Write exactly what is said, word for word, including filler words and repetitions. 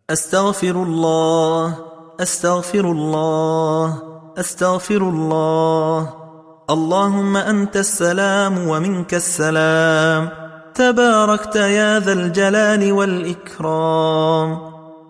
أستغفر الله أستغفر الله أستغفر الله. اللهم أنت السلام ومنك السلام، تباركت يا ذا الجلال والإكرام.